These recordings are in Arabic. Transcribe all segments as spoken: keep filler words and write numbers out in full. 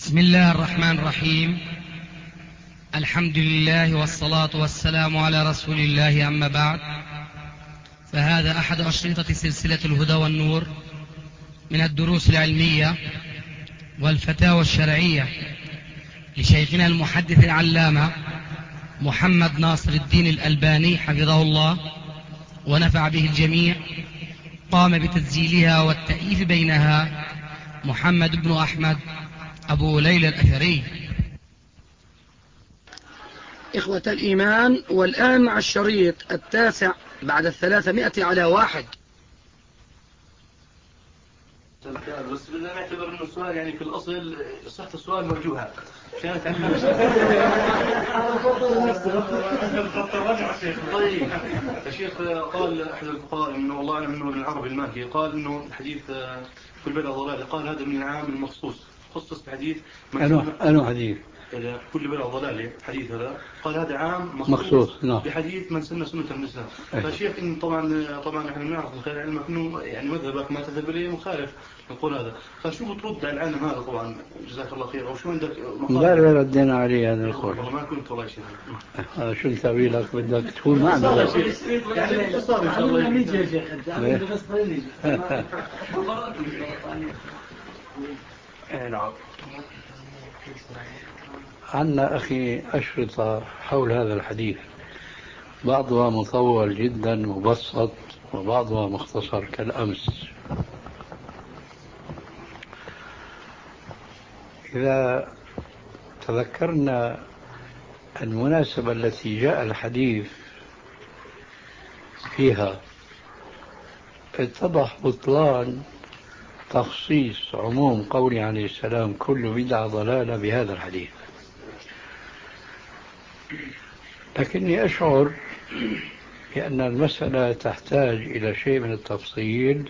بسم الله الرحمن الرحيم. الحمد لله والصلاة والسلام على رسول الله، أما بعد، فهذا أحد أشرطة سلسلة الهدى والنور من الدروس العلمية والفتاوى الشرعية لشيخنا المحدث العلامة محمد ناصر الدين الألباني حفظه الله ونفع به الجميع. قام بتسجيلها والتأليف بينها محمد بن أحمد أبو ليلى الأثري. إخوة الإيمان، والآن مع الشريط التاسع بعد الثلاثمائة على واحد. بس بدنا نعتبر انه السؤال يعني في الاصل صحة السؤال موجوهة كانت طيب يا شيخ، قال احد الفقهاء انه والله اعلم انه العربي المالكي قال انه الحديث كل بدعة ضلالة، قال هذا من العام المخصوص، خصص بحديث أنه حديث كل بدعة ضلالة، حديث هذا قال هذا عام مخصوص, مخصوص. نعم. بحديث من سن سنة من الإسلام. فشيخ إن طبعا طبعا احنا بنعرف من خلال علمك إنه يعني مذهبك ما تذهب إليه مخالف نقول هذا، فشو بترد على العالم هذا؟ طبعا جزاك الله خير، أو شو عندك لا لا ردينا عليه هذا القول. والله ما كنت والله شيء. هذا شو نسوي لك؟ بدك تكون معنا يعني صار إن شاء الله نيجي يا شيخ بس خليني نعم. عندنا أخي أشرطة حول هذا الحديث، بعضها مطول جدا مبسط وبعضها مختصر كالأمس. إذا تذكرنا المناسبة التي جاء الحديث فيها اتضح بطلان تخصيص عموم قوله عليه السلام كل بدعة ضلالة بهذا الحديث. لكني أشعر بأن المسألة تحتاج إلى شيء من التفصيل،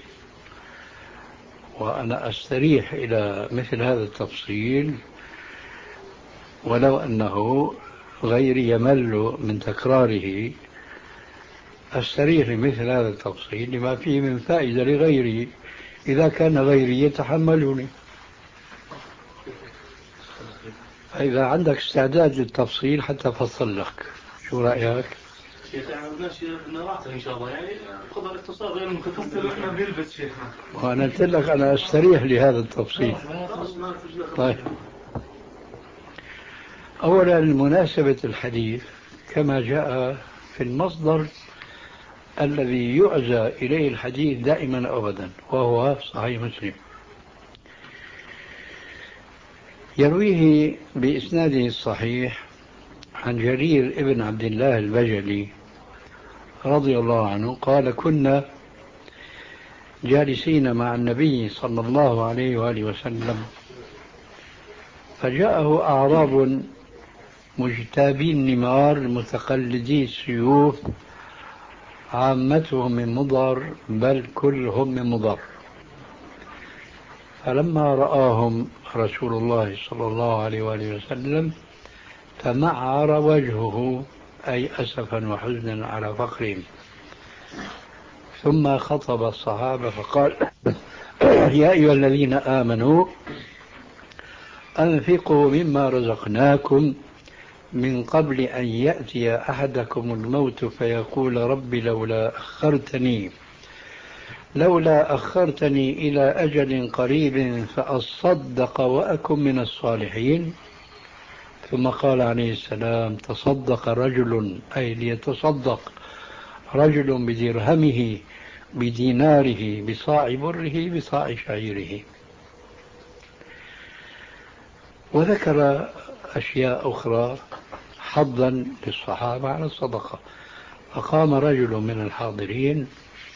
وأنا أستريح إلى مثل هذا التفصيل ولو أنه غيري يمل من تكراره. أستريح لمثل هذا التفصيل لما فيه من فائدة لغيري إذا كان غيري يتحملني. إذا عندك استعداد للتفصيل حتى أفصل لك، شو رأيك؟ شيخ بدناش نراحته إن شاء الله، يعني قدر اختصار غير متفصل وإحنا بنلبس شيخنا. وأنا قلت لك أنا أستريح لهذا التفصيل. طيب، أولا مناسبة الحديث كما جاء في المصدر الذي يعزى إليه الحديث دائما أبدا، وهو صحيح مسلم، يرويه بإسناده الصحيح عن جرير ابن عبد الله البجلي رضي الله عنه قال: كنا جالسين مع النبي صلى الله عليه وآله وسلم فجاءه أعراب مجتابي النمار متقلدي السيوف، عامتهم من مضر بل كلهم من مضر. فلما رآهم رسول الله صلى الله عليه وآله وسلم تمعر وجهه، أي أسفا وحزنا على فقرهم، ثم خطب الصحابة فقال: يا أيها الذين آمنوا أنفقوا مما رزقناكم من قبل أن يأتي أحدكم الموت فيقول رب لولا أخرتني لولا أخرتني إلى أجل قريب فأصدق وأكن من الصالحين. ثم قال عليه السلام: تصدق رجل، أي ليتصدق رجل بدرهمه بديناره بصاع بره بصاع شعيره. وذكر أشياء أخرى حظا للصحابة على الصدقة. فقام رجل من الحاضرين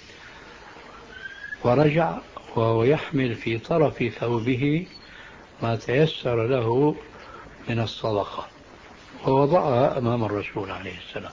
ورجع وهو يحمل في طرف ثوبه ما تيسر له من الصدقة، ووضعها أمام الرسول عليه السلام.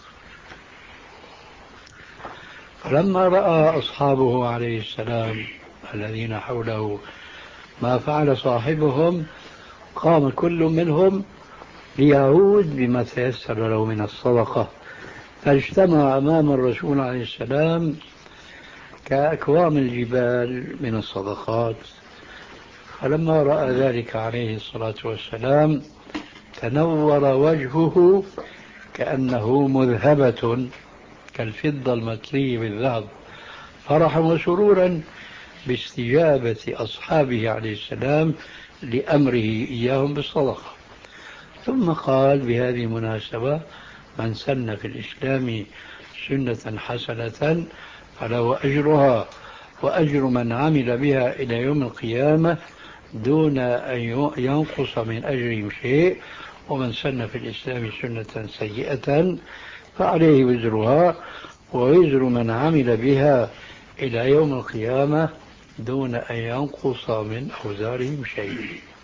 فلما رأى أصحابه عليه السلام الذين حوله ما فعل صاحبهم قام كل منهم ليعود بما تيسر له من الصدقة، فاجتمع أمام الرسول عليه السلام كأكوام الجبال من الصدقات. فلما رأى ذلك عليه الصلاة والسلام تنور وجهه كأنه مذهبة كالفضة المطلية بالذهب، فرحا وسرورا باستجابة أصحابه عليه السلام لأمره إياهم بالصدقة. ثم قال بهذه المناسبة: من سن في الإسلام سنة حسنة فله أجرها وأجر من عمل بها إلى يوم القيامة دون أن ينقص من أجرهم شيء، ومن سن في الإسلام سنة سيئة فعليه وزرها ووزر من عمل بها إلى يوم القيامة دون أن ينقص من أوزارهم شيء.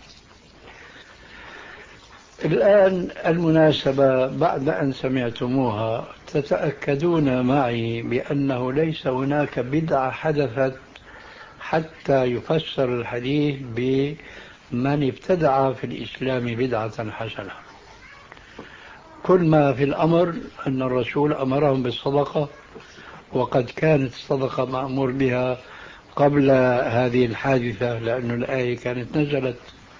الآن المناسبة بعد أن سمعتموها تتأكدون معي بأنه ليس هناك بدعة حدثت حتى يفسر الحديث بمن ابتدع في الإسلام بدعة حسنة. كل ما في الأمر أن الرسول أمرهم بالصدقة، وقد كانت الصدقة مأمور بها قبل هذه الحادثة لأن الآية كانت نزلت.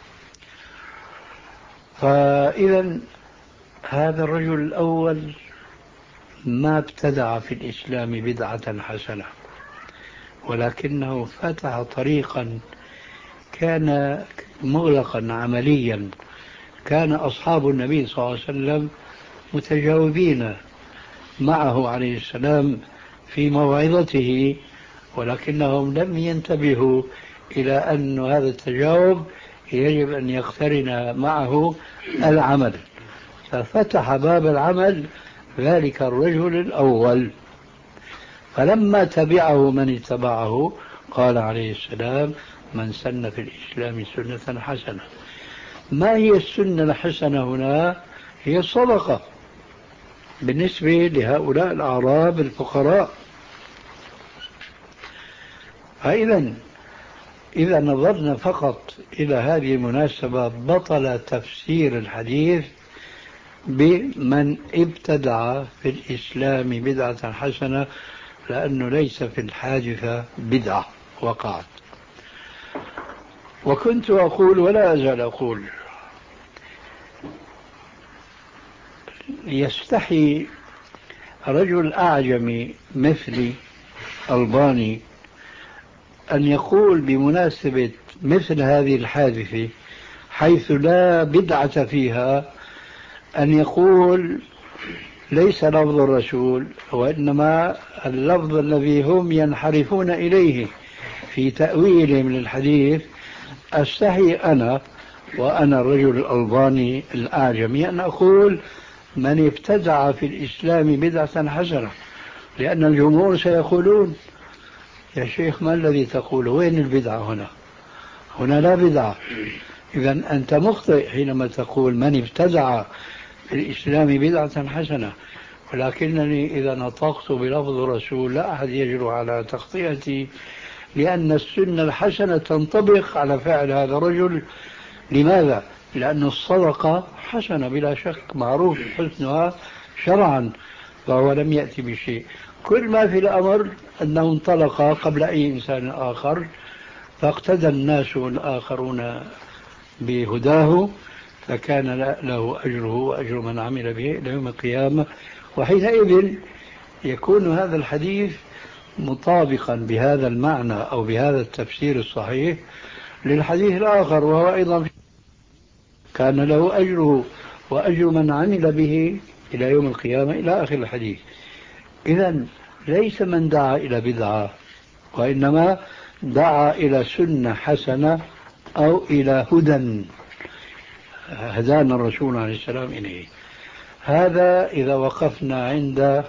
فإذا هذا الرجل الأول ما ابتدع في الإسلام بدعة حسنة، ولكنه فتح طريقا كان مغلقا عمليا. كان أصحاب النبي صلى الله عليه وسلم متجاوبين معه عليه السلام في موعظته، ولكنهم لم ينتبهوا إلى أن هذا التجاوب يجب أن يقترن معه العمل، ففتح باب العمل ذلك الرجل الأول. فلما تبعه من اتبعه قال عليه السلام: من سن في الإسلام سنة حسنة. ما هي السنة الحسنة هنا؟ هي الصدقة بالنسبة لهؤلاء الأعراب الفقراء. فإذا إذا نظرنا فقط إلى هذه المناسبة بطل تفسير الحديث بمن ابتدع في الإسلام بدعة حسنة، لأنه ليس في الحادثة بدعة وقعت. وكنت أقول ولا أزال أقول: يستحي رجل أعجمي مثلي ألباني أن يقول بمناسبة مثل هذه الحادثة حيث لا بدعة فيها أن يقول ليس لفظ الرسول، وإنما اللفظ الذي هم ينحرفون إليه في تأويلهم للحديث. أستحي أنا وأنا الرجل الألباني الأعجمي أن أقول من ابتدع في الإسلام بدعة حسنة، لأن الجمهور سيقولون: يا شيخ ما الذي تقول؟ وين البدعة هنا؟ هنا لا بدعة. إذا أنت مخطئ حينما تقول من ابتدع في الإسلام بدعة حسنة. ولكنني إذا نطقت بلفظ الرسول لا أحد يجرؤ على تخطئتي، لأن السنة الحسنة تنطبق على فعل هذا الرجل. لماذا؟ لأن الصدقة حسنة بلا شك، معروف حسنها شرعا، فهو لم يأتي بشيء. كل ما في الأمر أنه انطلق قبل أي إنسان آخر، فاقتدى الناس الآخرون بهداه، فكان له أجره وأجر من عمل به إلى يوم القيامة. وحينئذ يكون هذا الحديث مطابقا بهذا المعنى أو بهذا التفسير الصحيح للحديث الآخر، وهو أيضا كان له أجره وأجر من عمل به إلى يوم القيامة إلى آخر الحديث. إذن ليس من دعا إلى بدعة، وإنما دعا إلى سنة حسنة أو إلى هدى هدانا الرسول عليه السلام إليه. هذا إذا وقفنا عند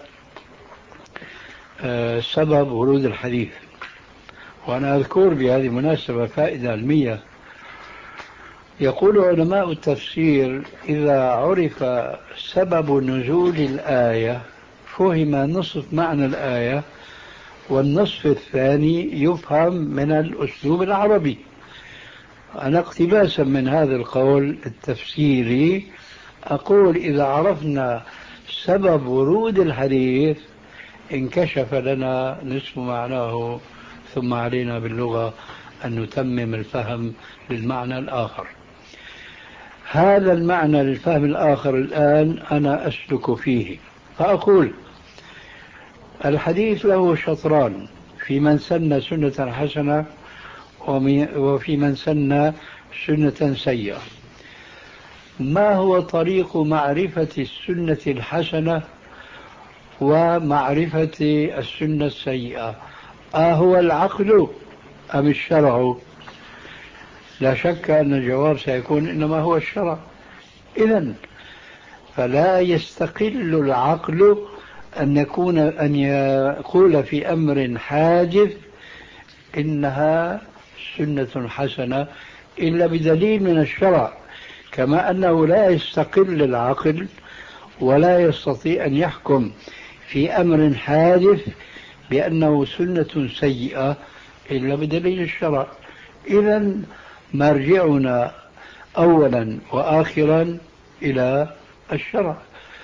سبب ورود الحديث. وأنا أذكر بهذه المناسبة فائدة علمية. يقول علماء التفسير: إذا عرف سبب نزول الآية فهم نصف معنى الآية، والنصف الثاني يفهم من الأسلوب العربي. أنا اقتباسا من هذا القول التفسيري أقول: إذا عرفنا سبب ورود الحديث انكشف لنا نصف معناه، ثم علينا باللغة أن نتمم الفهم للمعنى الآخر. هذا المعنى للفهم الآخر الآن أنا أسلك فيه، فأقول الحديث له شطران: في من سن سنة حسنة وفي من سن سنة سيئة. ما هو طريق معرفة السنة الحسنة ومعرفة السنة السيئة؟ أهو العقل أم الشرع؟ لا شك أن الجواب سيكون إنما هو الشرع. إذن فلا يستقل العقل أن يكون أن يقول في أمر حادث إنها سنة حسنة إلا بدليل من الشرع، كما أنه لا يستقل العقل ولا يستطيع أن يحكم في أمر حادث بأنه سنة سيئة إلا بدليل الشرع. إذن مرجعنا أولا وآخرا إلى الشرع.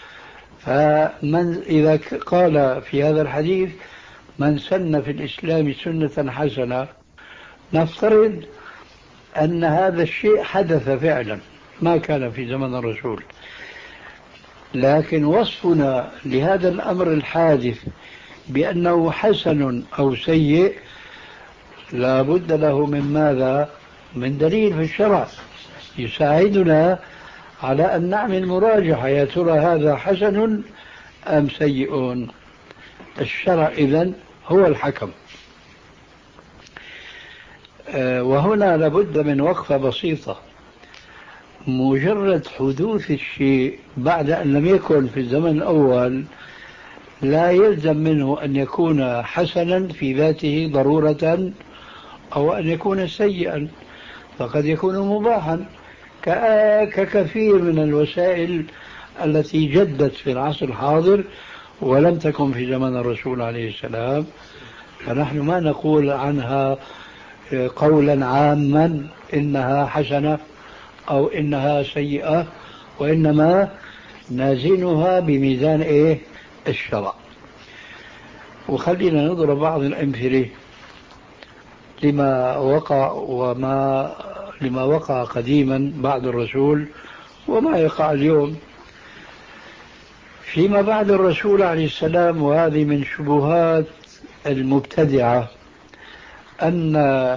فمن إذا قال في هذا الحديث من سن في الإسلام سنة حسنة، نفترض أن هذا الشيء حدث فعلا، ما كان في زمن الرسول، لكن وصفنا لهذا الأمر الحادث بأنه حسن أو سيء لا بد له من ماذا؟ من دليل في الشرع يساعدنا على أن نعمل مراجعة، يا ترى هذا حسن أم سيء؟ الشرع إذن هو الحكم. وهنا لابد من وقفة بسيطة. مجرد حدوث الشيء بعد أن لم يكن في الزمن الأول لا يلزم منه أن يكون حسنا في ذاته ضرورة أو أن يكون سيئا، فقد يكون مباحا ككثير من الوسائل التي جدت في العصر الحاضر ولم تكن في زمن الرسول عليه السلام، فنحن ما نقول عنها قولا عاما إنها حسنة أو إنها سيئة، وإنما نازنها بميزان إيه؟ الشرع. وخلينا نضرب بعض الأمثلة لما وقع وما لما وقع قديما بعد الرسول وما يقع اليوم. فيما بعد الرسول عليه السلام، وهذه من شبهات المبتدعة، أن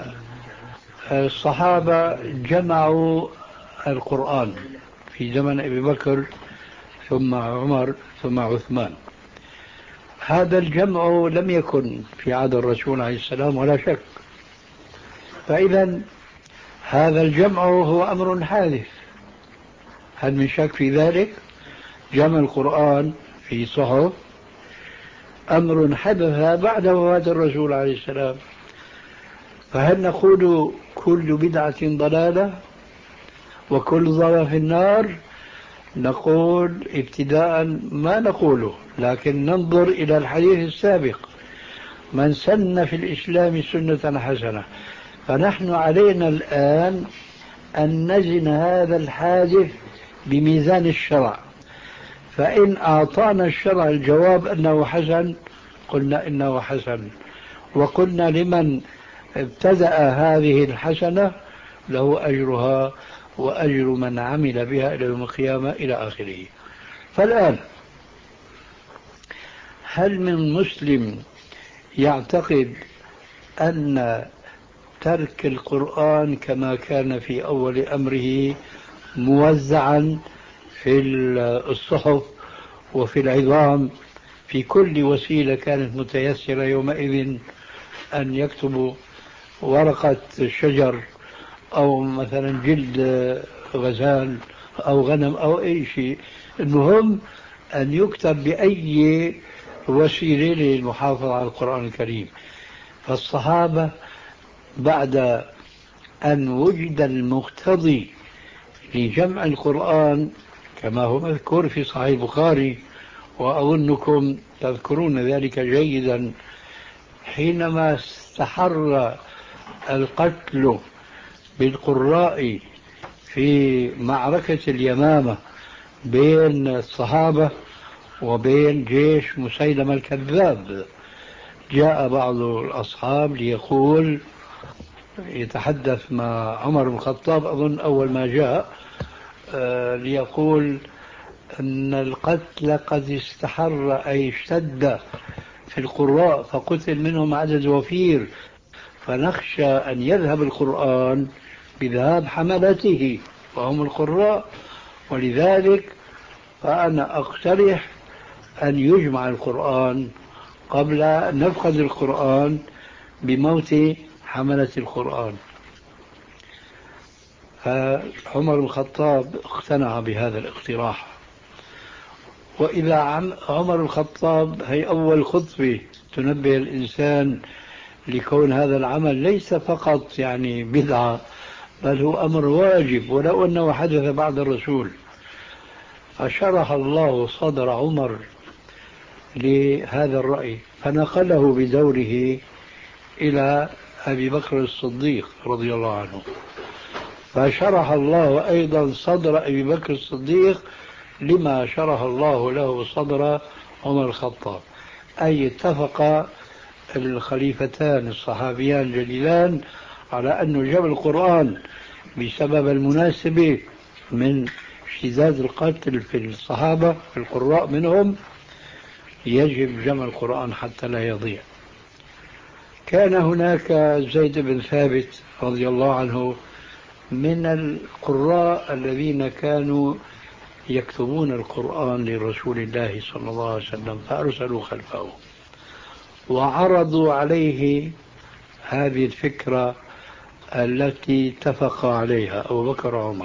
الصحابة جمعوا القرآن في زمن أبي بكر ثم عمر ثم عثمان. هذا الجمع لم يكن في عهد الرسول عليه السلام ولا شك، فإذا هذا الجمع هو أمر حادث، هل من شك في ذلك؟ جمع القرآن في صحف أمر حدث بعد وفاة الرسول عليه السلام، فهل نقول كل بدعة ضلالة وكل ضلالة في النار؟ نقول ابتداء ما نقوله، لكن ننظر إلى الحديث السابق: من سن في الإسلام سنة حسنة. فنحن علينا الآن أن نزن هذا الحادث بميزان الشرع، فإن أعطانا الشرع الجواب أنه حسن قلنا إنه حسن، وقلنا لمن ابتدأ هذه الحسنة له أجرها وأجر من عمل بها إلى يوم القيامة إلى آخره. فالآن هل من مسلم يعتقد أن ترك القرآن كما كان في أول أمره موزعا في الصحف وفي العظام في كل وسيلة كانت متيسرة يومئذ، أن يكتبوا ورقة شجر أو مثلا جلد غزال أو غنم أو أي شيء، المهم أن يكتب بأي وسيلة للمحافظة على القرآن الكريم؟ فالصحابة بعد أن وجد المقتضي لجمع القرآن كما هو مذكور في صحيح البخاري، وأظنكم تذكرون ذلك جيدا، حينما استحر القتل بالقراء في معركة اليمامة بين الصحابة وبين جيش مسيلمة الكذاب، جاء بعض الأصحاب ليقول يتحدث مع عمر بن الخطاب أظن أول ما جاء ليقول أن القتل قد استحر أي اشتد في القراء فقتل منهم عدد وفير فنخشى أن يذهب القرآن بذهاب حملته وهم القراء، ولذلك فأنا أقترح أن يجمع القرآن قبل أن نفقد القرآن بموت حملة القرآن. فعمر بن الخطاب اقتنع بهذا الاقتراح. وإذا عمر بن الخطاب هي أول خطوة تنبه الإنسان لكون هذا العمل ليس فقط يعني بدعة بل هو أمر واجب ولو أنه حدث بعد الرسول. فشرح الله صدر عمر لهذا الرأي فنقله بدوره إلى أبي بكر الصديق رضي الله عنه، فشرح الله أيضا صدر أبي بكر الصديق لما شرح الله له صدر عمر الخطاب، أي اتفق الخليفتان الصحابيان الجليلان على أن جمع القرآن بسبب المناسبة من اشتداد القتل في الصحابة في القراء منهم يجب جمع القرآن حتى لا يضيع. كان هناك زيد بن ثابت رضي الله عنه من القراء الذين كانوا يكتبون القرآن لرسول الله صلى الله عليه وسلم فأرسلوا خلفه وعرضوا عليه هذه الفكرة التي اتفق عليها أبو بكر وعمر،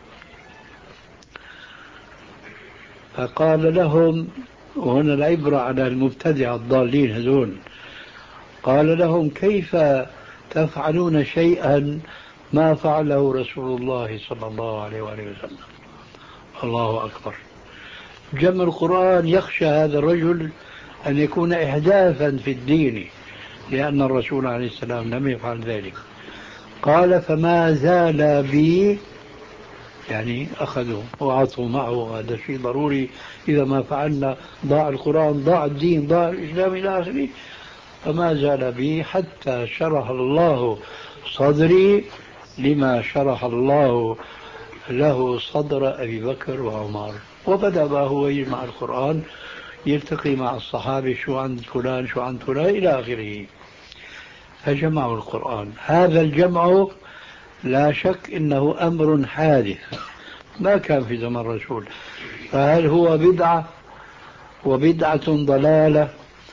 فقال لهم، وهنا العبرة على المبتدع الضالين هذون، قال لهم كيف تفعلون شيئا ما فعله رسول الله صلى الله عليه وآله وسلم؟ الله أكبر. جمع القرآن يخشى هذا الرجل أن يكون إحداثا في الدين لأن الرسول عليه السلام لم يفعل ذلك. قال فما زال بي، يعني أخذوا وعطوا معه، هذا شيء ضروري، إذا ما فعلنا ضاع القرآن ضاع الدين ضاع الإسلام إلى آخره. فما زال بي حتى شرح الله صدري لما شرح الله له صدر أبي بكر وعمر. وبدأ بقى هو يجمع القرآن، يلتقي مع الصحابة شو عند فلان شو عند فلان إلى آخره، فجمعوا القرآن. هذا الجمع لا شك إنه أمر حادث ما كان في زمن الرسول. فهل هو بدعة وبدعة ضلالة؟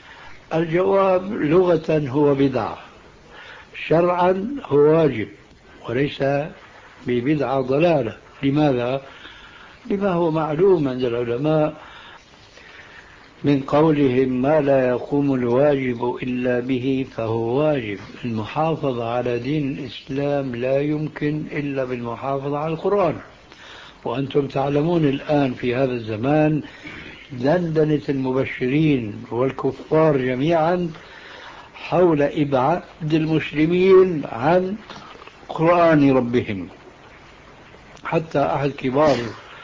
الجواب لغة هو بدعة، شرعا هو واجب وليس ببدعة ضلالة. لماذا؟ لما هو معلوم عند العلماء من قولهم ما لا يقوم الواجب إلا به فهو واجب. المحافظة على دين الإسلام لا يمكن إلا بالمحافظة على القرآن. وأنتم تعلمون الآن في هذا الزمان دندنة المبشرين والكفار جميعا حول إبعاد المسلمين عن قرآن ربهم. حتى أحد كبار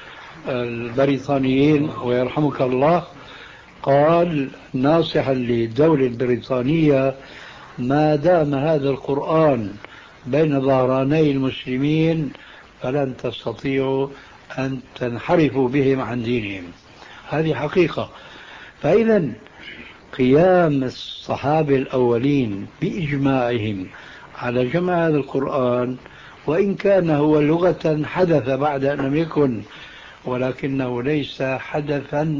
البريطانيين ويرحمك الله قال ناصحا للدولة البريطانية ما دام هذا القرآن بين ظهراني المسلمين فلن تستطيعوا أن تنحرفوا بهم عن دينهم. هذه حقيقة. فإذا قيام الصحابة الأولين بإجماعهم على جمع هذا القرآن وإن كان هو لغة حدث بعد أن لم يكن، ولكنه ليس حدثا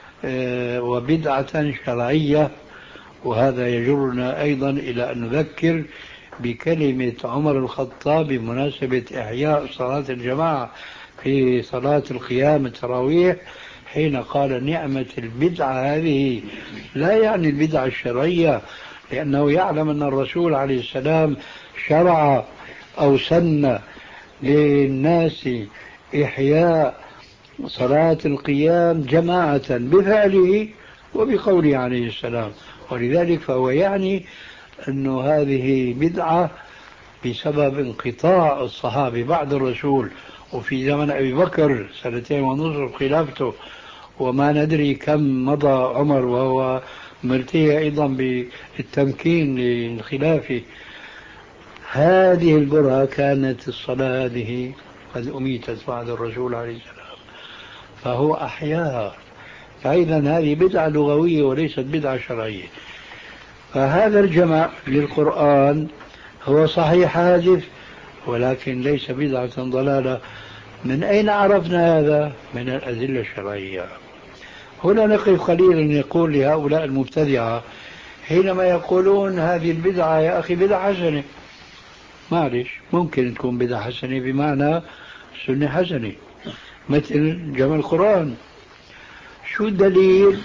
وبدعة شرعية. وهذا يجرنا أيضا إلى أن نذكر بكلمة عمر الخطاب بمناسبة إحياء صلاة الجماعة في صلاة القيام التراويح حين قال نعمة البدعة هذه، لا يعني البدعة الشرعية، لأنه يعلم أن الرسول عليه السلام شرع أو سن للناس إحياء صلاة القيام جماعة بفعله وبقوله عليه السلام. ولذلك فهو يعني أن هذه بدعة بسبب انقطاع الصحابة بعد الرسول، وفي زمن أبي بكر سنتين ونصف خلافته، وما ندري كم مضى عمر وهو ملتهي أيضا بالتمكين للخلافة. هذه البرهة كانت الصلاة هذه قد أميتت بعد الرسول عليه السلام، فهو أحياها. فإذا هذه بدعة لغوية وليست بدعة شرعية. فهذا الجمع للقرآن هو صحيح حادث، ولكن ليس بدعة ضلالة. من أين عرفنا هذا؟ من الأدلة الشرعية. هنا نقف قليلا يقول لهؤلاء المبتدعة حينما يقولون هذه البدعة يا أخي بدعة حسنة. معلش، ممكن تكون بدعة حسنة بمعنى سنة حسنة، مثل جمع القرآن. شو الدليل؟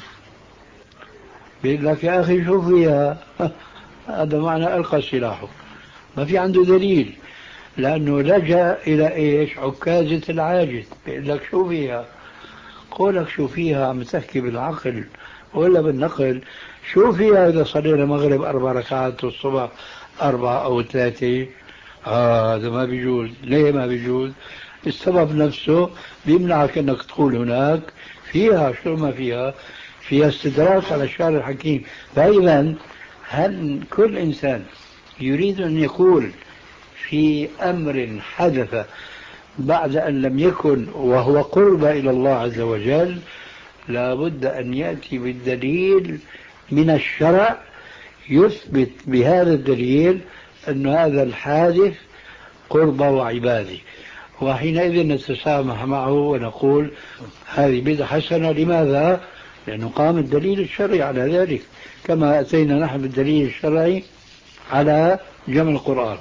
بيقول لك يا أخي شو فيها؟ هذا معنى ألقى سلاحه، ما في عنده دليل، لأنه لجأ إلى إيش؟ عكازة العاجز. بيقول لك شو فيها؟ قولك شو فيها عم تحكي بالعقل ولا بالنقل؟ شو فيها إذا صلينا مغرب أربع ركعات والصبح أربعة أو ثلاثة؟ هذا آه ما بيجوز. ليه ما بيجوز؟ السبب نفسه بيمنعك أنك تقول هناك فيها. شو ما فيها؟ فيها استدراك على الشارع الحكيم. فإذا هل كل إنسان يريد أن يقول في أمر حدث بعد أن لم يكن وهو قرب إلى الله عز وجل، لا بد أن يأتي بالدليل من الشرع يثبت بهذا الدليل أن هذا الحادث قرب وعبادة، وحينئذ نتسامح معه ونقول هذه بدعة حسنة. لماذا؟ لأنه قام الدليل الشرعي على ذلك، كما أتينا نحن بالدليل الشرعي على جمع القرآن.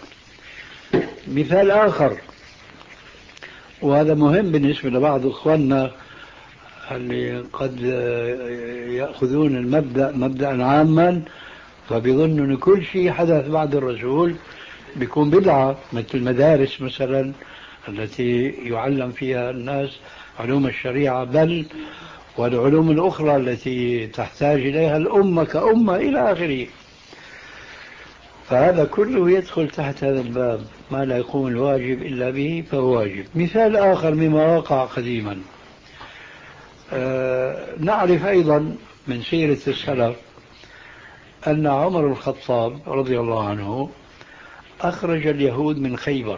مثال آخر، وهذا مهم بالنسبة لبعض إخواننا اللي قد يأخذون المبدأ مبدأ عاما، فبيظنوا أن كل شيء حدث بعد الرسول بيكون بدعة، مثل المدارس مثلا التي يعلم فيها الناس علوم الشريعة، بل والعلوم الأخرى التي تحتاج إليها الأمة كأمة إلى آخره. فهذا كله يدخل تحت هذا الباب، ما لا يقوم الواجب إلا به فهو واجب. مثال آخر مما وقع قديما، آه نعرف أيضا من سيرة السلف أن عمر الخطاب رضي الله عنه أخرج اليهود من خيبر.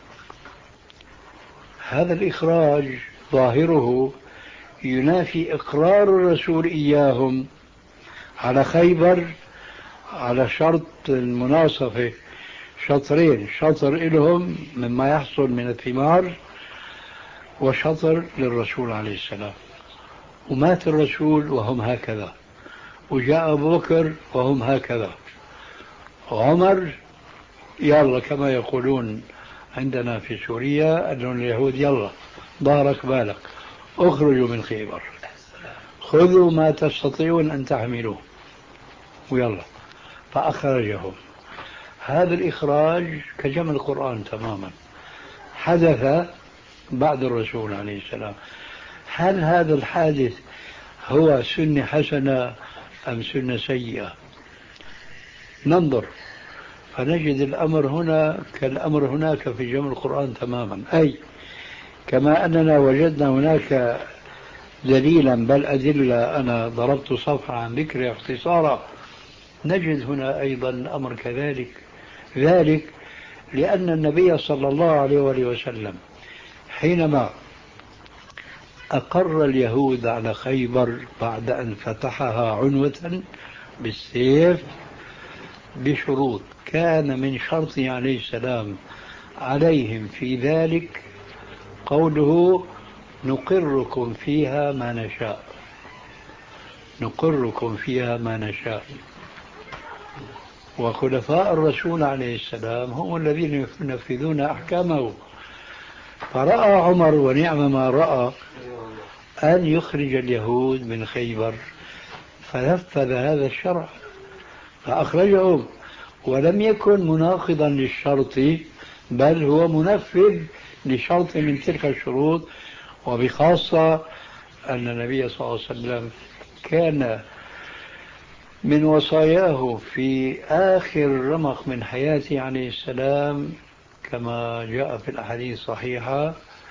هذا الإخراج ظاهره ينافي إقرار الرسول إياهم على خيبر على شرط المناصفة، شطرين، شطر إلهم مما يحصل من الثمار وشطر للرسول عليه السلام. ومات الرسول وهم هكذا، وجاء أبو بكر وهم هكذا، وعمر يلا كما يقولون عندنا في سوريا أن اليهود يلا ظهرك بالك اخرجوا من خيبر، خذوا ما تستطيعون أن تحملوه ويلا، فأخرجهم. هذا الإخراج كجمع القرآن تماما، حدث بعد الرسول عليه السلام. هل هذا الحادث هو سنة حسنة أم سنة سيئة؟ ننظر فنجد الأمر هنا كالأمر هناك في جمع القرآن تماما. أي كما أننا وجدنا هناك دليلا بل أدلة، أنا ضربت صفحة عن ذكر اختصارا، نجد هنا أيضا الأمر كذلك. ذلك لأن النبي صلى الله عليه وسلم حينما أقر اليهود على خيبر بعد أن فتحها عنوة بالسيف بشروط، كان من شرطه عليه السلام عليهم في ذلك قوله نقركم فيها ما نشاء، نقركم فيها ما نشاء. وخلفاء الرسول عليه السلام هم الذين ينفذون أحكامه. فرأى عمر ونعم ما رأى أن يخرج اليهود من خيبر، فنفذ هذا الشرع فأخرجهم، ولم يكن مناقضا للشرط بل هو منفذ لشرط من تلك الشروط. وبخاصة أن النبي صلى الله عليه وسلم كان من وصاياه في آخر رمق من حياته عليه السلام كما جاء في الأحاديث الصحيحة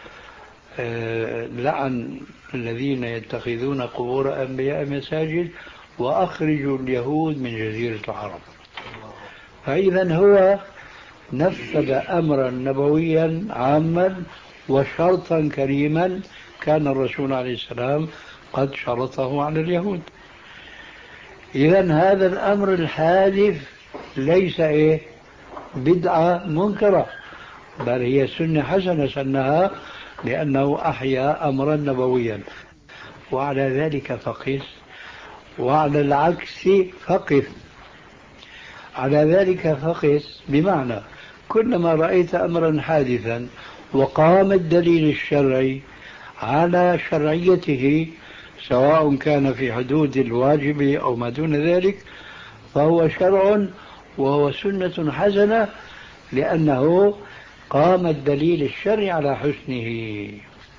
لعن الذين يتخذون قبور أنبياء مساجد وأخرجوا اليهود من جزيرة العرب. فإذا هو نفذ أمرا نبويا عاما وشرطا كريما كان الرسول عليه السلام قد شرطه على اليهود. إذن هذا الأمر الحادث ليس إيه بدعة منكرة، بل هي سنة حسنة سنها لأنه أحيا أمرا نبويا. وعلى ذلك فقس، وعلى العكس فقف. على ذلك فقس بمعنى كلما رأيت أمرا حادثا وقام الدليل الشرعي على شرعيته سواء كان في حدود الواجب أو ما دون ذلك فهو شرع وهو سنة حسنة لأنه قام الدليل الشرعي على حسنه.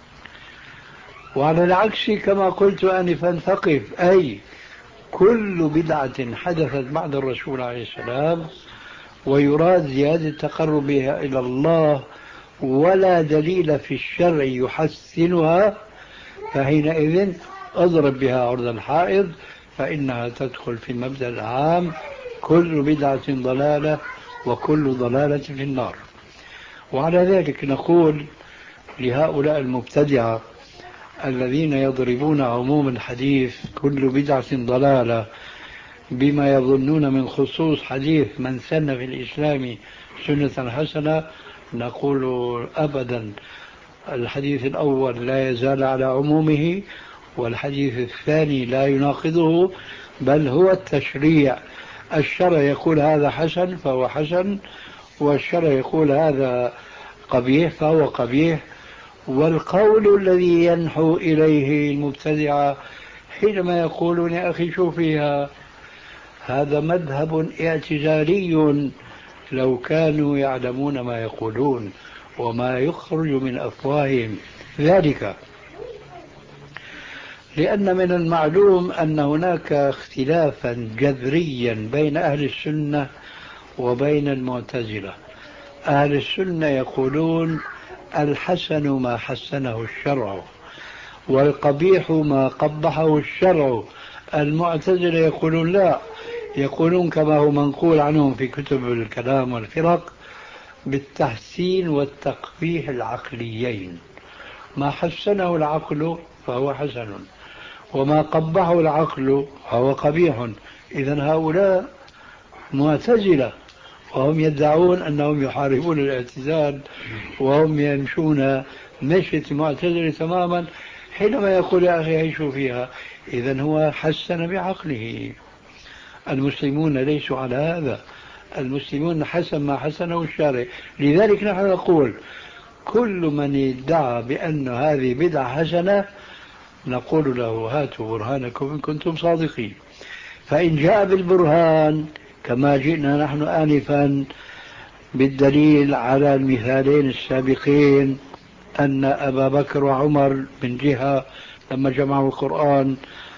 وعلى العكس كما قلت آنفا فقف، أي كل بدعة حدثت بعد الرسول عليه السلام ويراد زيادة تقربها إلى الله ولا دليل في الشرع يحسنها فحينئذ أضرب بها عرض الحائض، فإنها تدخل في المبدأ العام كل بدعة ضلالة وكل ضلالة في النار. وعلى ذلك نقول لهؤلاء المبتدعة الذين يضربون عموم الحديث كل بدعة ضلالة بما يظنون من خصوص حديث من سن في الإسلام سنة حسنة، نقول أبدا الحديث الأول لا يزال على عمومه، والحديث الثاني لا يناقضه، بل هو التشريع. الشرع يقول هذا حسن فهو حسن، والشرع يقول هذا قبيح فهو قبيح. والقول الذي ينحو إليه المبتدعة حينما يقولون يا أخي شو فيها، هذا مذهب اعتزالي لو كانوا يعلمون ما يقولون وما يخرج من أفواههم. ذلك لأن من المعلوم أن هناك اختلافا جذريا بين أهل السنة وبين المعتزلة. أهل السنة يقولون الحسن ما حسنه الشرع والقبيح ما قبحه الشرع. المعتزلة يقولون لا، يقولون كما هو منقول عنهم في كتب الكلام والفرق بالتحسين والتقبيح العقليين، ما حسنه العقل فهو حسن وما قبحه العقل فهو قبيح. إذن هؤلاء معتزلة وهم يدعون أنهم يحاربون الاعتزال وهم يمشون مشية المعتزلة تماما حينما يقول يا أخي عيشوا فيها. إذن هو حسن بعقله. المسلمون ليسوا على هذا، المسلمون حسن ما حسنه الشارع. لذلك نحن نقول كل من ادعى بأن هذه بدعة حسنة نقول له هاتوا برهانكم إن كنتم صادقين. فإن جاء بالبرهان كما جئنا نحن آنفا بالدليل على المثالين السابقين أن أبا بكر وعمر من جهة لما جمعوا القرآن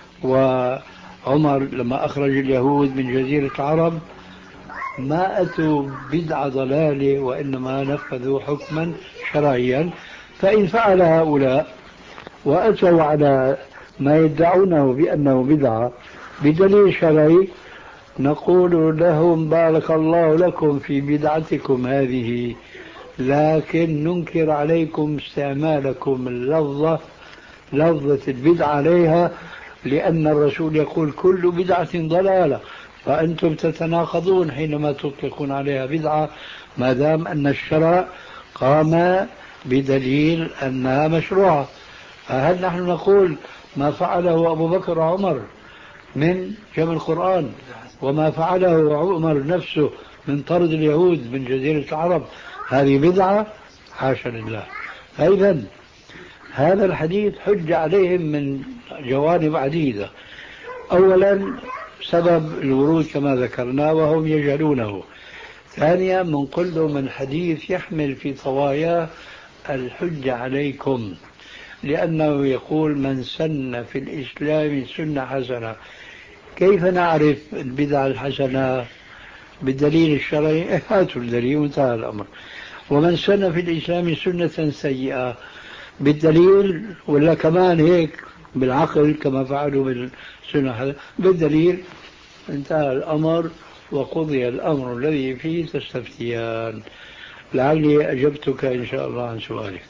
وعمر لما أخرج اليهود من جزيرة العرب ما أتوا بدعة ضلالة وإنما نفذوا حكما شرعيا. فإن فعل هؤلاء وأتوا على ما يدعونه بأنه بدعة بدليل شرعي نقول لهم بارك الله لكم في بدعتكم هذه، لكن ننكر عليكم استعمالكم اللفظة لفظة البدعة عليها، لأن الرسول يقول كل بدعة ضلالة، فأنتم تتناقضون حينما تطلقون عليها بدعة ما دام أن الشرع قام بدليل أنها مشروعة. فهل نحن نقول ما فعله أبو بكر وعمر من جمع القرآن وما فعله عمر نفسه من طرد اليهود من جزيرة العرب هذه بدعة؟ حاشا لله. فإذا هذا الحديث حج عليهم من جوانب عديدة. أولا سبب الورود كما ذكرنا وهم يجهلونه. ثانيا من قل لهم الحديث يحمل في طواياه الحج عليكم، لأنه يقول من سن في الإسلام سنة حسنة. كيف نعرف البدعة الحسنة؟ بالدليل الشرعي، هاتوا الدليل وانتهى الأمر. ومن سن في الإسلام سنة سيئة بالدليل، ولا كمان هيك بالعقل كما فعلوا بالسنة بالدليل، انتهى الأمر وقضي الأمر الذي فيه تستفتيان. لعلي أجبتك إن شاء الله عن سؤالك.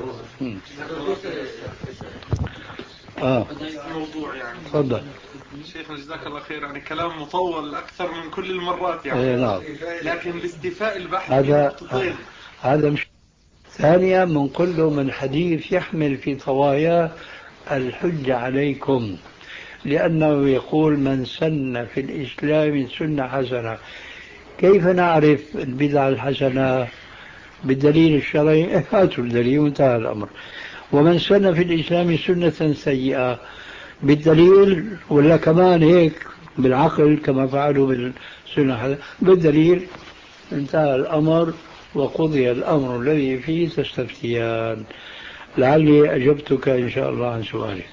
آه الموضوع يعني تفضل شيخنا جزاك الله خير. يعني كلام مطول أكثر من كل المرات يعني إيه نعم. لكن باستيفاء البحث هذا في هذا مش. ثانيا من كل من حديث يحمل في طواياه الحجة عليكم، لأنه يقول من سن في الإسلام سنة حسنة. كيف نعرف البدعة الحسنة؟ بالدليل الشرعي. هاتوا الدليل وانتهى الأمر. ومن سن في الإسلام سنة سيئة بالدليل، ولا كمان هيك بالعقل كما فعلوا بالسنة بالدليل، انتهى الأمر وقضي الأمر الذي فيه تستفتيان. لعلي أجبتك إن شاء الله عن سؤالك.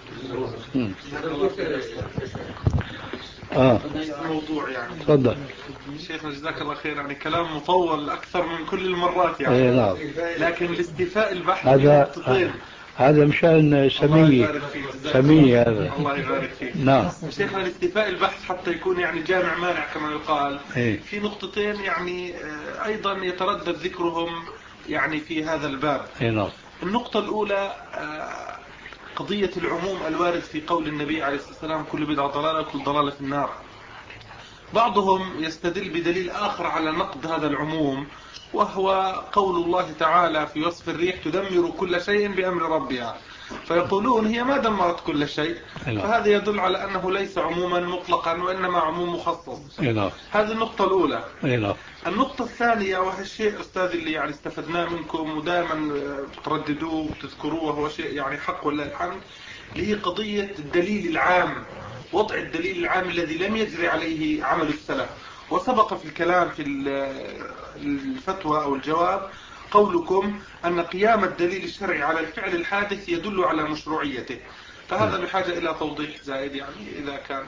آه الموضوع يعني تفضل شيخنا جزاك الله خير. يعني كلام مطول أكثر من كل المرات يعني إيه نعم. لكن باستيفاء البحث هذا هذا مشان سمية سمية هذا. الله يبارك فيك. نعم شيخنا الاستيفاء البحث حتى يكون يعني جامع مانع كما يقال. إيه؟ في نقطتين يعني أيضا يتردد ذكرهم يعني في هذا الباب. إيه نعم. النقطة الأولى قضية العموم الوارد في قول النبي عليه الصلاة والسلام كل بدعة ضلالة وكل ضلالة في النار. بعضهم يستدل بدليل آخر على نقد هذا العموم، وهو قول الله تعالى في وصف الريح تدمر كل شيء بأمر ربها، فيقولون هي ما دمرت كل شيء، فهذا يدل على أنه ليس عموما مطلقا وإنما عموم مخصص. هذه النقطة الأولى. النقطة الثانية وهي الشيء أستاذ اللي يعني استفدناه منكم ودائما ترددوه وتذكروه وهو شيء يعني حق ولا الحمد، اللي هي قضية الدليل العام، وضع الدليل العام الذي لم يجري عليه عمل السلف. وسبق في الكلام في الفتوى أو الجواب قولكم أن قيام الدليل الشرعي على الفعل الحادث يدل على مشروعيته، فهذا بحاجة إلى توضيح زائد يعني إذا كان.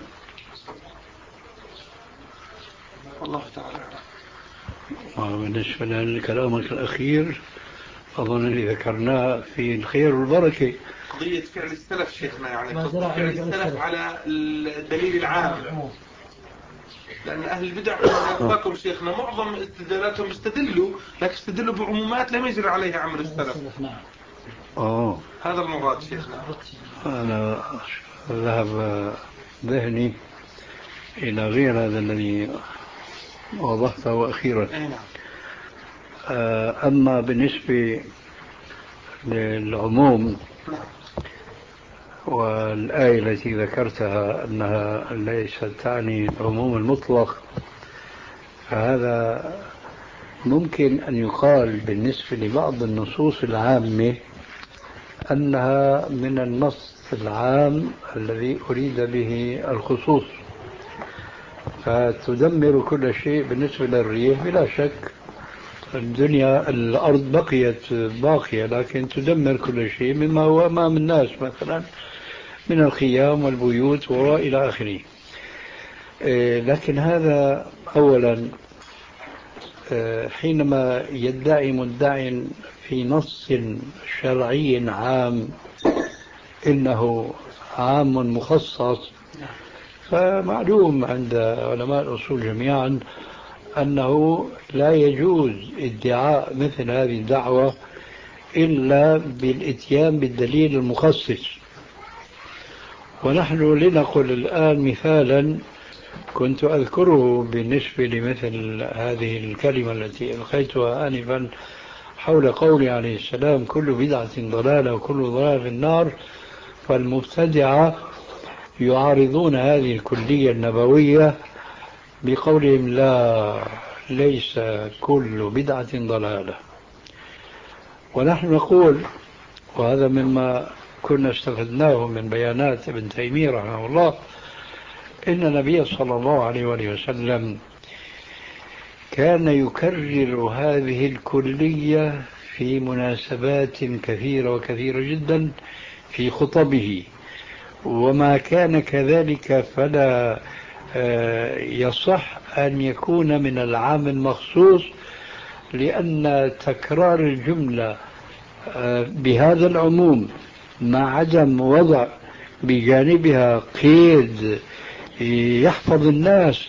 والله تعالى. بالنسبة لكلامك الأخير أظن اللي ذكرناه في الخير والبركة قضية فعل السلف شيخنا، يعني فعل السلف على الدليل العام، لأن أهل البدع أخباكم شيخنا معظم استدلالاتهم استدلوا لكن استدلوا بعمومات لم يجري عليها عمل السلف. أوه. هذا المراد شيخنا. أنا ذهب ذهني إلى غير هذا الذي وضحته أخيرا. أما بالنسبة للعموم والآية التي ذكرتها أنها ليست تعني العموم المطلق، فهذا ممكن أن يقال بالنسبة لبعض النصوص العامة أنها من النص العام الذي أريد به الخصوص، فتدمر كل شيء. بالنسبة للريح بلا شك الدنيا الأرض بقيت باقية لكن تدمر كل شيء مما هو أمام الناس مثلا من الخيام والبيوت وإلى آخره. لكن هذا أولا حينما يدعي مدعي في نص شرعي عام إنه عام مخصص، فمعلوم عند علماء الأصول جميعا أنه لا يجوز ادعاء مثل هذه الدعوة إلا بالإتيان بالدليل المخصص. ونحن لنقل الآن مثالا كنت أذكره بالنسبة لمثل هذه الكلمة التي ألقيتها آنفا حول قول عليه السلام كل بدعة ضلالة وكل ضلالة في النار. فالمبتدعة يعارضون هذه الكلية النبوية بقولهم لا، ليس كل بدعة ضلالة. ونحن نقول، وهذا مما كنا استفدناه من بيانات ابن تيمية رحمه الله، إن النبي صلى الله عليه وآله وسلم كان يكرر هذه الكلية في مناسبات كثيرة وكثيرة جدا في خطبه، وما كان كذلك فلا يصح أن يكون من العام المخصوص، لأن تكرار الجملة بهذا العموم مع عدم وضع بجانبها قيد يحفظ الناس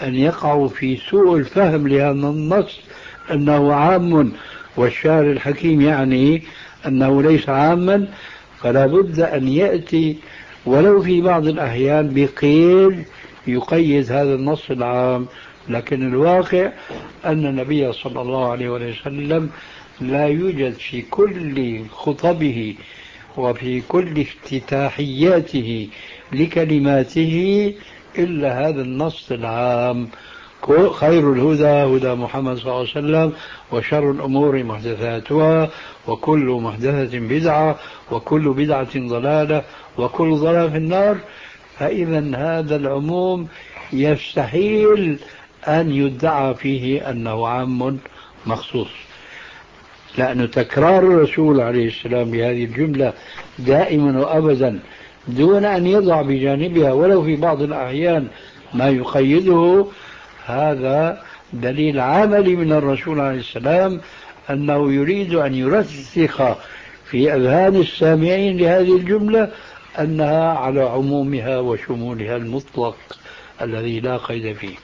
أن يقعوا في سوء الفهم لهذا النص أنه عام والشاعر الحكيم يعني أنه ليس عاما، فلا بد أن يأتي ولو في بعض الأحيان بقيد يقيد هذا النص العام. لكن الواقع أن النبي صلى الله عليه وسلم لا يوجد في كل خطبه وفي كل افتتاحياته لكلماته إلا هذا النص العام: خير الهدى هدى محمد صلى الله عليه وسلم، وشر الأمور محدثاتها، وكل محدثة بدعة، وكل بدعة ضلالة، وكل ضلالة في النار. فإذا هذا العموم يستحيل أن يدعى فيه أنه عام مخصوص، لأن تكرار الرسول عليه السلام بهذه الجملة دائما وأبدا دون أن يضع بجانبها ولو في بعض الأحيان ما يقيده، هذا دليل عملي من الرسول عليه السلام أنه يريد أن يرسخ في أذهان السامعين لهذه الجملة أنها على عمومها وشمولها المطلق الذي لا قيد فيه.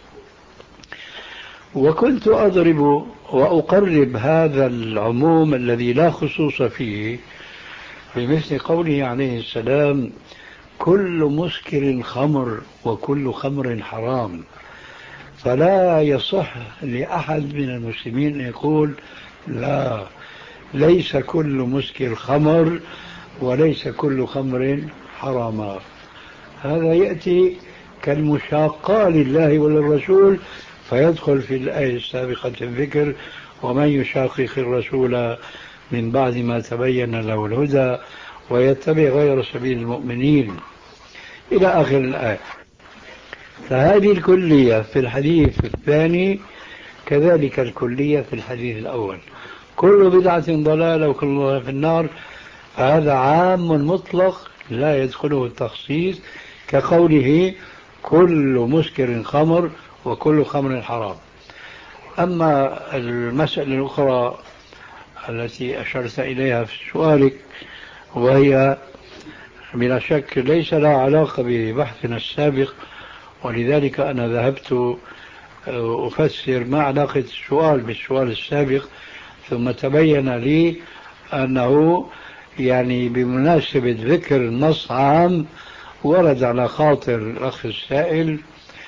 وكنت أضرب وأقرب هذا العموم الذي لا خصوص فيه بمثل قوله عليه السلام: كل مسكر خمر وكل خمر حرام. فلا يصح لأحد من المسلمين أن يقول لا، ليس كل مسكر خمر وليس كل خمر حراما. هذا يأتي كالمشاقة لله وللرسول، فيدخل في الآية السابقة الذكر: ومن يشاقق الرسول من بعد ما تبين له الهدى ويتبع غير سبيل المؤمنين إلى آخر الآية. فهذه الكلية في الحديث الثاني كذلك الكلية في الحديث الأول: كل بدعة ضلالة وكل ضلالة في النار. فهذا عام مطلق لا يدخله التخصيص، كقوله: كل مسكر خمر وكل خمر حرام. أما المسألة الأخرى التي أشرت إليها في سؤالك، وهي بلا شك ليس لها علاقة ببحثنا السابق، ولذلك أنا ذهبت أفسر ما علاقة السؤال بالسؤال السابق، ثم تبين لي أنه يعني بمناسبة ذكر النص عام ورد على خاطر الأخ السائل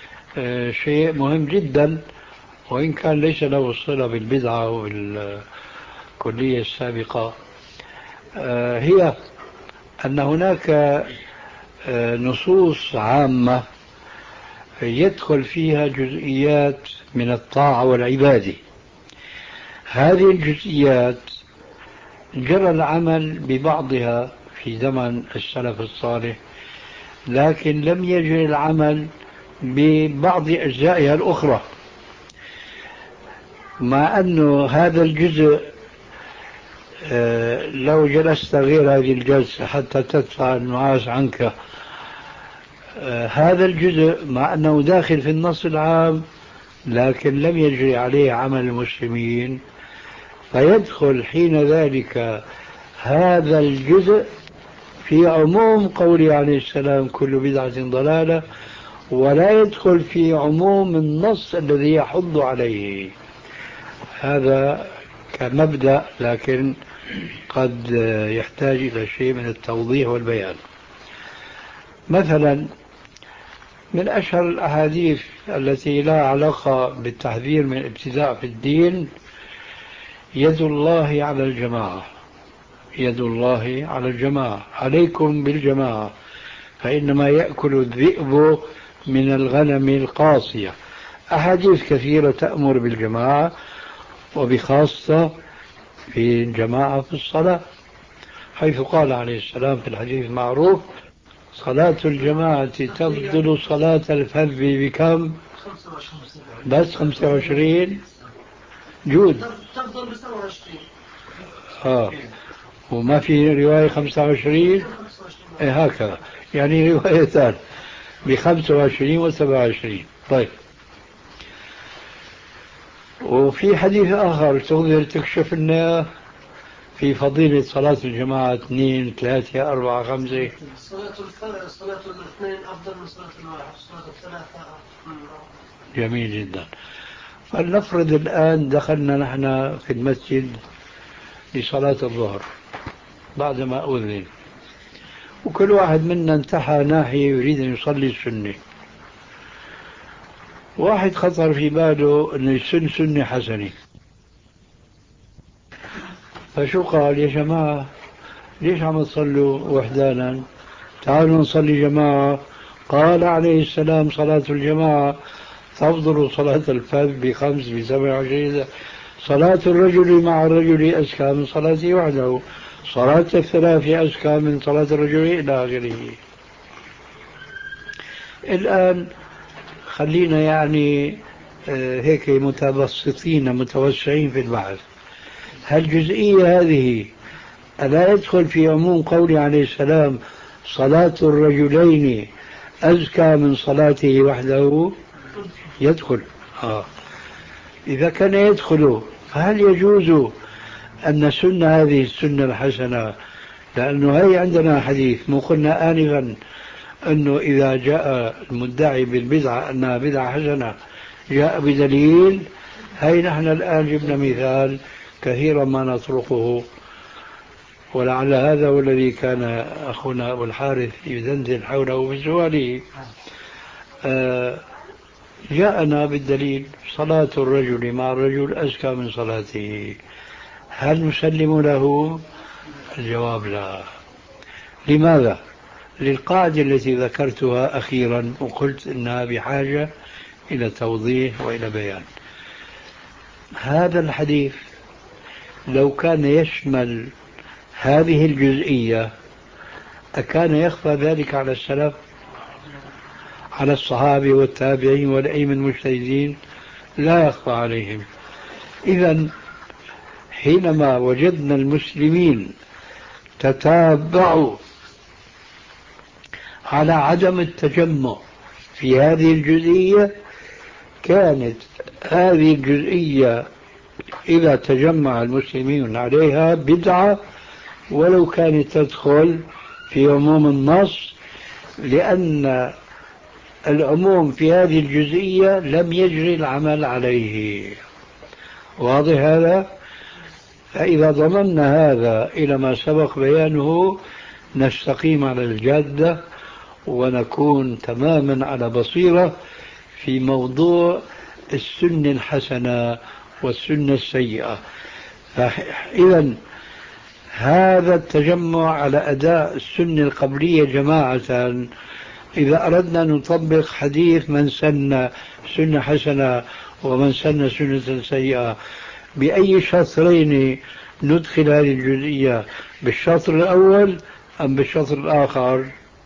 شيء مهم جدا، وإن كان ليس له صلة بالبدعة وبالكلية السابقة، هي أن هناك نصوص عامة يدخل فيها جزئيات من الطاعة والعبادة. هذه الجزئيات جرى العمل ببعضها في زمن السلف الصالح، لكن لم يجري العمل ببعض أجزائها الأخرى، مع أنه هذا الجزء لو جلست غير هذه الجلسة حتى تدفع النعاس عنك، هذا الجزء مع أنه داخل في النص العام لكن لم يجري عليه عمل المسلمين، فيدخل حين ذلك هذا الجزء في عموم قوله عليه السلام: كل بدعة ضلالة، ولا يدخل في عموم النص الذي يحض عليه. هذا كمبدأ، لكن قد يحتاج إلى شيء من التوضيح والبيان. مثلا من أشهر الأحاديث التي لا علاقة بالتحذير من الابتداع في الدين: يد الله على الجماعة، يد الله على الجماعة، عليكم بالجماعة فإنما يأكل الذئب من الغنم القاصية. أحاديث كثيرة تأمر بالجماعة، وبخاصة في الجماعة في الصلاة، حيث قال عليه السلام في الحديث المعروف: صلاة الجماعة تفضل صلاة الفذ بكم؟ بس خمسة وعشرين جود. تفضل بسبعة وعشرين. آه وما في رواية خمسة وعشرين؟ إيه هكذا، يعني روايتان بخمسة وعشرين وسبعة وعشرين. طيب، وفي حديث آخر: تقدر تكشف لنا في فضيلة صلاة الجماعة اثنين ثلاثة أربعة خمسة؟ صلاة الفرق صلاة الاثنين أفضل من صلاة الواحد، صلاة الثلاثة. جميل جدا. فلنفرض الآن دخلنا نحن في المسجد لصلاة الظهر بعدما أذن، وكل واحد منا انتحى ناحية يريد أن يصلي السنة. واحد خطر في باله أن يسن سنة حسنة، فشو قال؟ يا جماعة ليش عم تصلوا وحدانا؟ تعالوا نصلي جماعة. قال عليه السلام: صلاة الجماعة تفضل صلاة الفرد بخمس بسبع وعشرين. صلاة الرجل مع الرجل أزكى من صلاته وحده. صلاة الثلاث أزكى من صلاة الرجل إلى آخره. الآن خلينا يعني هيك متبسطين متوسعين في البحث. هالجزئية هذه ألا يدخل في عموم قوله عليه السلام: صلاة الرجلين أزكى من صلاته وحده؟ يدخل. آه. إذا كان يدخل فهل يجوز أن نسن هذه السنة الحسنة؟ لأنه هي عندنا حديث، مو قلنا آنفا أنه إذا جاء المدعي بالبدعة أنها بدعة حسنة جاء بدليل. هي نحن الآن جبنا مثال كثيرا ما نطرقه، ولعل هذا هو الذي كان أخونا أبو الحارث يدندن حوله بسؤاله. آه جاءنا بالدليل: صلاة الرجل مع الرجل أزكى من صلاته. هل نسلم له؟ الجواب لا. لماذا؟ للقاعدة التي ذكرتها أخيرا وقلت إنها بحاجة إلى توضيح وإلى بيان. هذا الحديث لو كان يشمل هذه الجزئية أكان يخفى ذلك على السلف، على الصحابة والتابعين والأئمة المجتهدين؟ لا يخفى عليهم. إذن حينما وجدنا المسلمين تتابعوا على عدم التجمع في هذه الجزئية، كانت هذه الجزئية إذا تجمع المسلمين عليها بدعة ولو كانت تدخل في عموم النص، لأن العموم في هذه الجزئية لم يجري العمل عليه. واضح هذا؟ فإذا ضمننا هذا إلى ما سبق بيانه نستقيم على الجادة ونكون تماما على بصيرة في موضوع السنة الحسنة والسنة السيئة. فإذا هذا التجمع على أداء السنة القبلية جماعة، إذا أردنا نطبق حديث من سن سنة حسنة ومن سن سنة سيئة، بأي شطرين ندخل هذه الجزئية؟ بالشطر الأول أم بالشطر الآخر؟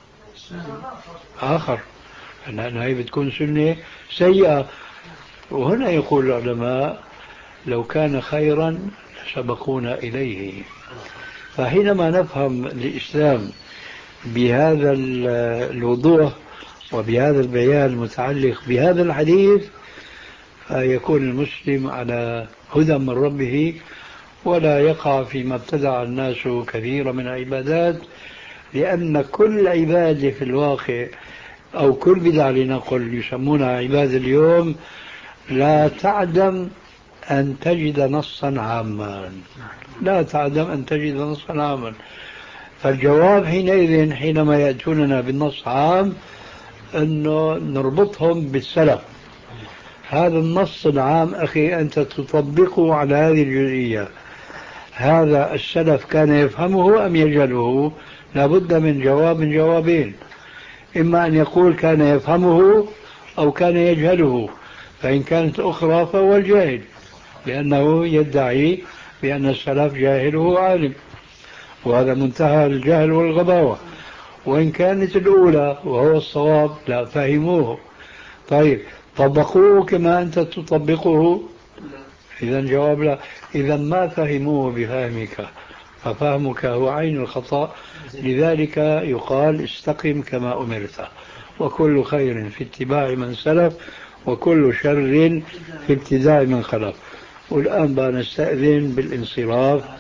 آخر، لأن هي بتكون سنة سيئة. وهنا يقول العلماء: لو كان خيرا سبقونا إليه. فحينما نفهم الإسلام بهذا الوضوح وبهذا البيان المتعلق بهذا الحديث، فيكون المسلم على هدى من ربه ولا يقع فيما ابتدع الناس كثيرا من العبادات. لأن كل عبادة في الواقع أو كل بدعة لنقل يسمونها عبادة اليوم لا تعدم أن تجد نصا عاما، لا تعدم أن تجد نصا عاما. فالجواب حينئذ حينما يأتوننا بالنص عام أنه نربطهم بالسلف. هذا النص العام أخي أنت تطبقه على هذه الجزئية، هذا السلف كان يفهمه أم يجهله؟ لابد من جواب من جوابين: إما أن يقول كان يفهمه أو كان يجهله، فإن كانت أخرى فهو الجاهل، لأنه يدعي بأن السلف جاهله عالم، وهذا منتهى الجهل والغباوة. وإن كانت الأولى وهو الصواب لا، فهموه. طيب طبقوه كما أنت تطبقه؟ إذا جواب لا. إذا ما فهموه بفهمك، ففهمك هو عين الخطأ. لذلك يقال: استقم كما أمرت، وكل خير في اتباع من سلف وكل شر في ابتداء من خلف. والآن بقى نستأذن بالانصراف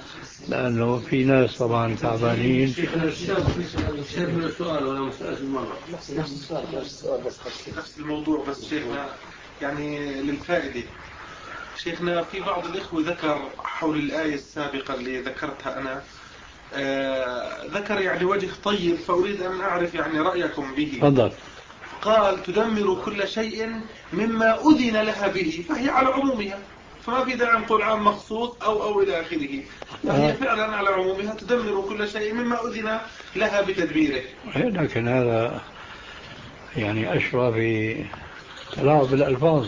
لأنه في ناس طبعا تعبانين. شيخنا السؤال ولا مسألة المرة؟ نفس السؤال بس نفس الموضوع بس شيخنا يعني للفائدة. شيخنا في بعض الإخوة ذكر حول الآية السابقة اللي ذكرتها أنا آه ذكر يعني وجه طيب، فأريد أن أعرف يعني رأيكم به. تفضل. قال تدمر كل شيء مما أذن لها به، فهي على عمومها، فما في داعي نقول عام مخصوص أو أو إلى آخره، فهي فعلا على عمومها تدمر كل شيء مما أذن لها بتدميره. لكن هذا يعني أشبه بتلاعب بالألفاظ،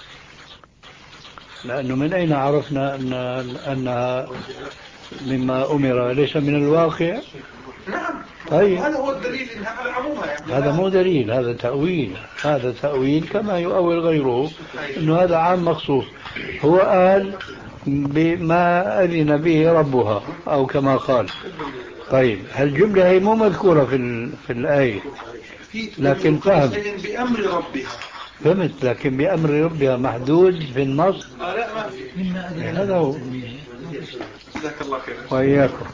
لأنه من أين عرفنا أن أنها مما أمر ليس من الواقع؟ نعم. طيب. هذا هو الدليل إنها على عمومها يعني. هذا مو دليل، هذا تأويل. هذا تأويل كما يؤول غيره أنه هذا عام مخصوص. هو قال بما أذن به ربها أو كما قال. طيب هالجملة هي مو مذكورة في, في الآية، لكن فهم بأمر ربها. فهمت، لكن بأمر ربها محدود في النص. آه لا ما في. هذا هو. جزاك الله خير. وإياكم.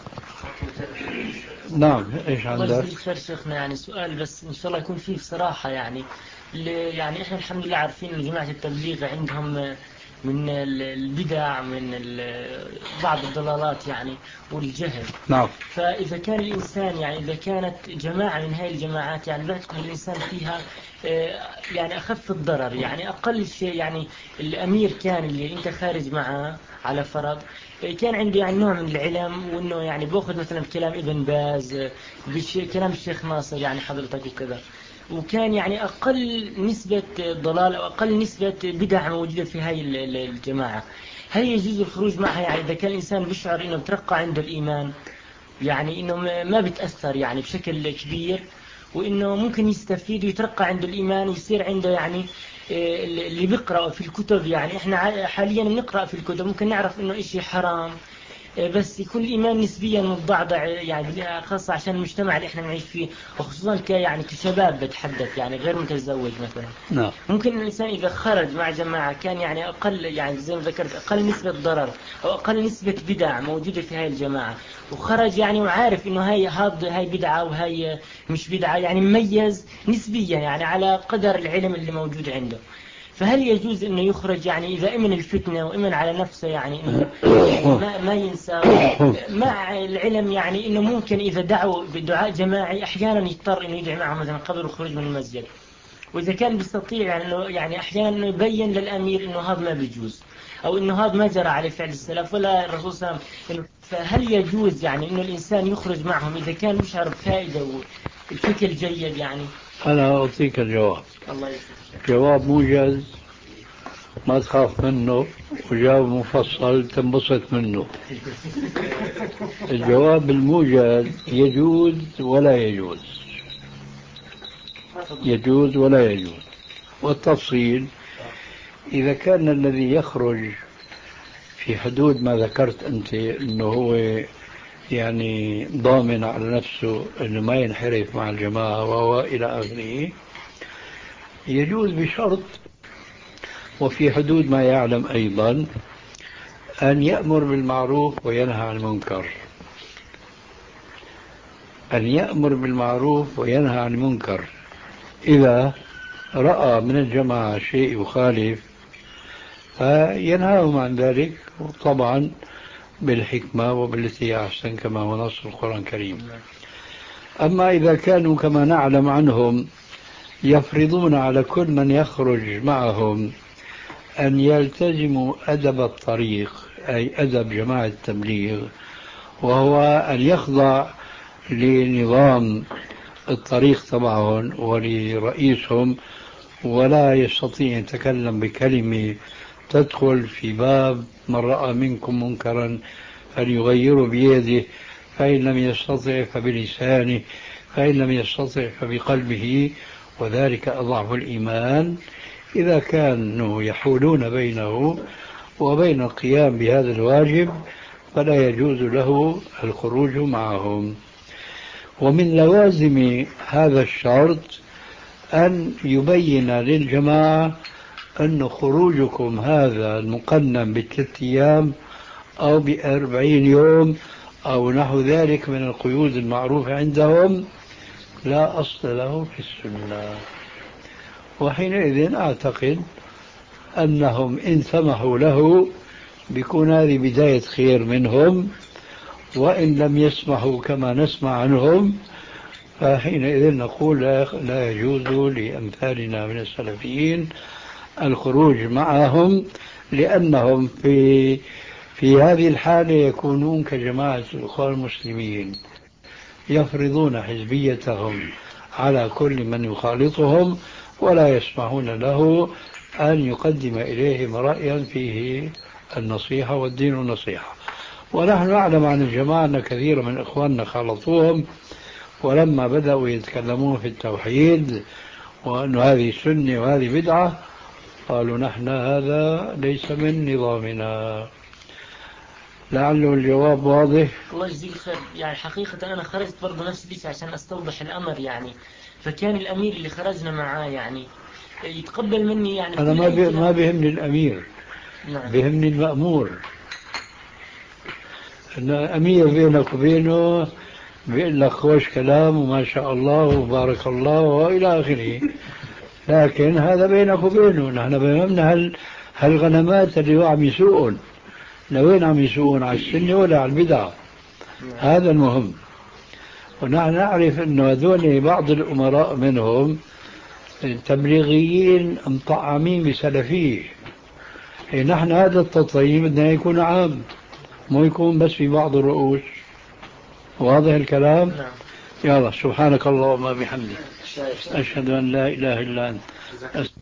نعم. ايش الله عندك؟ يجزيك خير شيخنا. يعني سؤال بس ان شاء الله يكون فيه بصراحة. يعني يعني احنا الحمد لله عارفين ان جماعة التبليغ عندهم من البدع، من بعض الضلالات يعني والجهل. نعم. فإذا كان الإنسان يعني إذا كانت جماعة من هاي الجماعات يعني بيعتقد الإنسان فيها يعني أخف الضرر، يعني أقل شيء، يعني الأمير كان اللي أنت خارج معه على فرض كان عنده يعني نوع من العلم، وإنه يعني بأخذ مثلا كلام ابن باز، كلام الشيخ ناصر يعني حضرتك وكذا، وكان يعني أقل نسبة ضلال أو أقل نسبة بدع موجودة في هاي الجماعة. هل يجوز الخروج معها؟ يعني إذا كان الإنسان بيشعر إنه بترقى عنده الإيمان، يعني إنه ما بتأثر يعني بشكل كبير، وإنه ممكن يستفيد ويترقى عنده الإيمان، يصير عنده يعني اللي بيقرأ في الكتب. يعني إحنا حاليا بنقرأ في الكتب ممكن نعرف إنه إشي حرام، بس يكون الإيمان نسبيا متضعضع، يعني خاصة عشان المجتمع اللي إحنا نعيش فيه، وخصوصا ك يعني كشباب بتحدث يعني غير متزوج مثلا. نعم. ممكن الإنسان إذا خرج مع جماعة كان يعني أقل، يعني زي ما ذكرت أقل نسبة ضرر أو أقل نسبة بدع موجودة في هاي الجماعة، وخرج يعني وعارف إنه هاي هاد هاي بدعة وهاي مش بدعة، يعني مميز نسبيا يعني على قدر العلم اللي موجود عنده، فهل يجوز إنه يخرج يعني إذا أمن الفتنة وأمن على نفسه، يعني إنه ما ما ينسى مع العلم، يعني إنه ممكن إذا دعوا بدعاء جماعي أحيانا يضطر إنه يدعي معهم مثلا قبل الخروج من المسجد، وإذا كان بيستطيع يعني إنه يعني أحيانا إنه يبين للأمير إنه هذا ما بيجوز، أو إنه هذا ما جرى عليه فعل السلف ولا الرسول صلى الله عليه وسلم، فهل يجوز يعني إنه الإنسان يخرج معهم إذا كان يشعر بفائدة والفكر جيد؟ يعني أنا أعطيك الجواب. الله يسلمك. جواب موجز ما تخاف منه، وجواب مفصل تنبسط منه. الجواب الموجز يجوز ولا يجوز، يجوز ولا يجوز. والتفصيل إذا كان الذي يخرج في حدود ما ذكرت أنت أنه هو يعني ضامن على نفسه أنه ما ينحرف مع الجماعة وإلى آخره، يجوز بشرط وفي حدود ما يعلم أيضا أن يأمر بالمعروف وينهى عن المنكر. أن يأمر بالمعروف وينهى عن المنكر. إذا رأى من الجماعة شيء يخالف فينهاهم عن ذلك، طبعا بالحكمة وبالتي أحسن كما هو نص القرآن الكريم. أما إذا كانوا كما نعلم عنهم يفرضون على كل من يخرج معهم أن يلتزموا أدب الطريق، أي أدب جماعة التبليغ، وهو أن يخضع لنظام الطريق تبعهم ولرئيسهم، ولا يستطيع أن يتكلم بكلمة تدخل في باب من رأى منكم منكرا فليغيره بيده، فإن لم يستطع فبلسانه، فإن لم يستطع فبقلبه، وذلك أضعف الإيمان. إذا كانوا يحولون بينه وبين القيام بهذا الواجب فلا يجوز له الخروج معهم. ومن لوازم هذا الشرط أن يبين للجماعة أن خروجكم هذا المقنن بثلاثة أيام أو بأربعين يوم أو نحو ذلك من القيود المعروفة عندهم لا أصل له في السنة. وحينئذ أعتقد أنهم إن سمحوا له بيكون هذه بداية خير منهم، وإن لم يسمحوا كما نسمع عنهم فحينئذ نقول لا يجوز لأمثالنا من السلفيين الخروج معهم، لأنهم في في هذه الحالة يكونون كجماعة الإخوان المسلمين يفرضون حزبيتهم على كل من يخالطهم ولا يسمحون له أن يقدم إليهم رأيا فيه النصيحة والدين النصيحة. ونحن نعلم عن الجماعة أن كثير من إخواننا خالطوهم، ولما بدأوا يتكلمون في التوحيد وأن هذه سنة وهذه بدعة قالوا نحن هذا ليس من نظامنا. لعله الجواب واضح. الله يجزيك خير. يعني حقيقة أنا خرجت برضه نفس الشيء عشان أستوضح الأمر يعني. فكان الأمير اللي خرجنا معاه يعني يتقبل مني يعني. أنا ما بي ما بيهمني الأمير. نعم. بيهمني المأمور. أن أمير بينك وبينه بيقول لك خوش كلام وما شاء الله وبارك الله وإلى آخره، لكن هذا بينك وبينه. نحن بيهمنا هل هالغنمات اللي هو عم يسوقون لوين عم يسوقون، على السنة ولا على البدعة؟ هذا المهم. ونحن نعرف أنه هذول بعض الأمراء منهم تبليغيين مطعمين بسلفية. نحن هذا التطعيم بدنا يكون عام، مو يكون بس في بعض الرؤوس. واضح الكلام؟ نعم. يلا سبحانك اللهم وبحمدك أشهد أن لا إله إلا أنت.